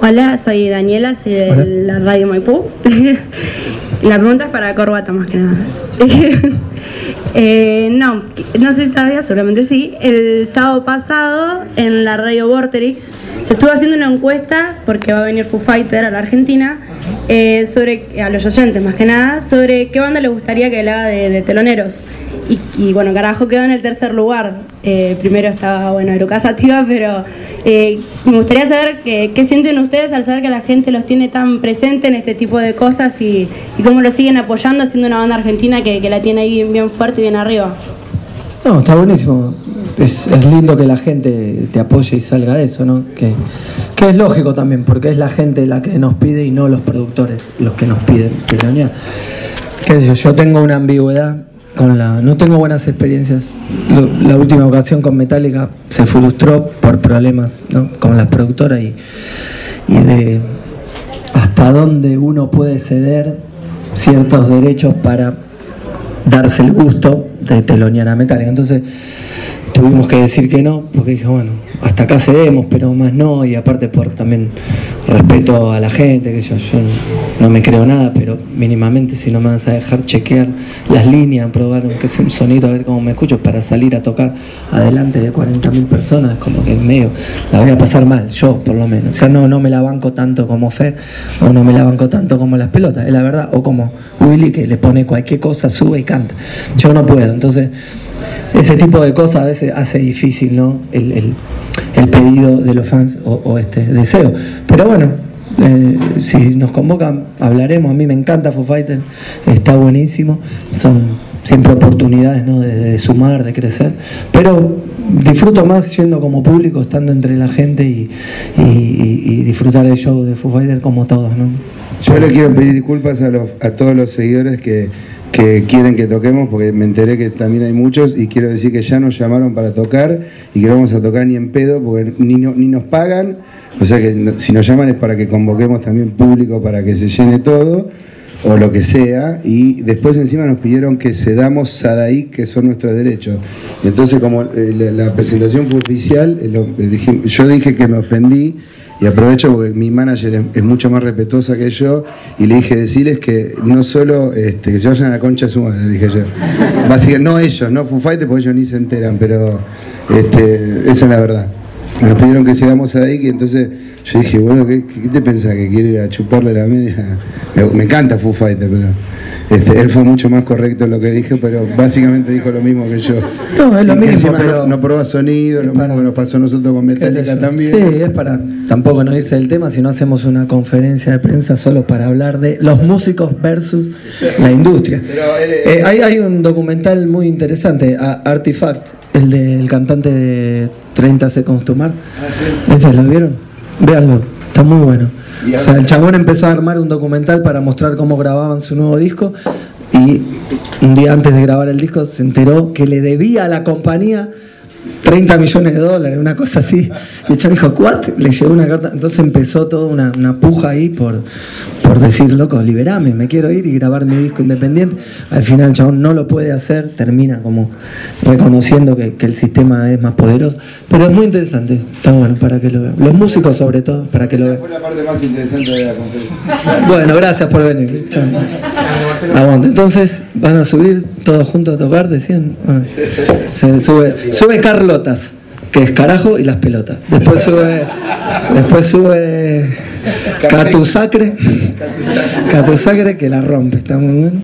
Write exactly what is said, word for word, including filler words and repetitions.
Hola, soy Daniela, soy de Hola. la Radio Maipú. La pregunta es para Corbata más que nada. eh, no, no sé si todavía, seguramente sí. El sábado pasado en la Radio Vorterix se estuvo haciendo una encuesta, porque va a venir Foo Fighter a la Argentina, eh, sobre, a los oyentes más que nada, sobre qué banda les gustaría que le haga de, de teloneros. Y, y bueno, Carajo quedó en el tercer lugar. Eh, primero estaba, bueno, Eruca Sativa, pero eh, me gustaría saber qué, qué sienten ustedes al saber que la gente los tiene tan presente en este tipo de cosas y, y cómo lo siguen apoyando, siendo una banda argentina que, que la tiene ahí bien, bien fuerte y bien arriba. No, está buenísimo. Es, es lindo que la gente te apoye y salga de eso, ¿no? Que, que es lógico también, porque es la gente la que nos pide y no los productores los que nos piden telonear. ¿Qué sé yo? Yo tengo una ambigüedad. Con la, no tengo buenas experiencias. Lo, la última ocasión con Metallica se frustró por problemas, ¿no? Con la productora y, y de hasta dónde uno puede ceder ciertos derechos para darse el gusto de telonear a Metallica. Entonces tuvimos que decir que no, porque dije, bueno, hasta acá cedemos, pero más no, y aparte por también respeto a la gente, que yo, yo no me creo nada, pero mínimamente si no me vas a dejar chequear las líneas, probar aunque sea un sonido, a ver cómo me escucho, para salir a tocar adelante de cuarenta mil personas, como que en medio la voy a pasar mal, yo por lo menos. O sea, no, no me la banco tanto como Fer, o no me la banco tanto como Las Pelotas, es la verdad, o como Willy, que le pone cualquier cosa, sube y canta. Yo no puedo, entonces ese tipo de cosas a veces hace difícil, ¿no? el, el, el pedido de los fans o, o este deseo. Pero bueno, eh, si nos convocan hablaremos. A mí me encanta Foo Fighters, está buenísimo, son siempre oportunidades, ¿no? de, de sumar, de crecer, pero disfruto más yendo como público, estando entre la gente y, y, y, y disfrutar del show de Foo Fighters como todos, ¿no? Yo le quiero pedir disculpas a, los, a todos los seguidores que que quieren que toquemos, porque me enteré que también hay muchos, y quiero decir que ya nos llamaron para tocar y que no vamos a tocar ni en pedo porque ni, no, ni nos pagan, o sea que no, si nos llaman es para que convoquemos también público para que se llene todo o lo que sea, y después encima nos pidieron que cedamos Sadaik, que son nuestros derechos. Y entonces como eh, la, la presentación fue oficial, eh, lo, eh, dije, yo dije que me ofendí. Y aprovecho porque mi manager es, es mucho más respetuosa que yo, y le dije, decirles que no solo este, que se vayan a la concha de su madre, dije yo. Básicamente, no ellos, no Foo Fighters, porque ellos ni se enteran, pero este, esa es la verdad. Nos pidieron que sigamos ahí, y entonces yo dije, bueno, ¿qué, qué te pensás? ¿Que quiere ir a chuparle la media? Me, me encanta Foo Fighters, pero este, él fue mucho más correcto en lo que dije, pero básicamente dijo lo mismo que yo. No, es lo y mismo, encima pero no, no prueba sonido, lo para, mismo que nos pasó a nosotros con Metallica también. Sí, es para tampoco no irse del tema, si no hacemos una conferencia de prensa solo para hablar de los músicos versus la industria. Pero, eh, eh, hay, hay un documental muy interesante, Artifact, el del cantante de treinta Seconds to Mars. Ah, sí. ¿Ese lo vieron? Véanlo, está muy bueno. O sea, el chabón empezó a armar un documental para mostrar cómo grababan su nuevo disco, y un día antes de grabar el disco se enteró que le debía a la compañía treinta millones de dólares, una cosa así. Y el chabón dijo, ¿what? Le llegó una carta. Entonces empezó toda una, una puja ahí por, por decir, loco, liberame, me quiero ir y grabar mi disco independiente. Al final el chabón no lo puede hacer, termina como reconociendo que, que el sistema es más poderoso. Pero es muy interesante, está bueno para que lo vean. Los músicos sobre todo, para que lo vean. Fue la parte más interesante de la conferencia. Bueno, gracias por venir. Chao. Aguante. Entonces, ¿van a subir todos juntos a tocar? Decían. Bueno, se sube, sube Carlotas, que es Carajo y Las Pelotas. Después sube, después sube Catusacre, Catusacre, que la rompe, está muy bueno.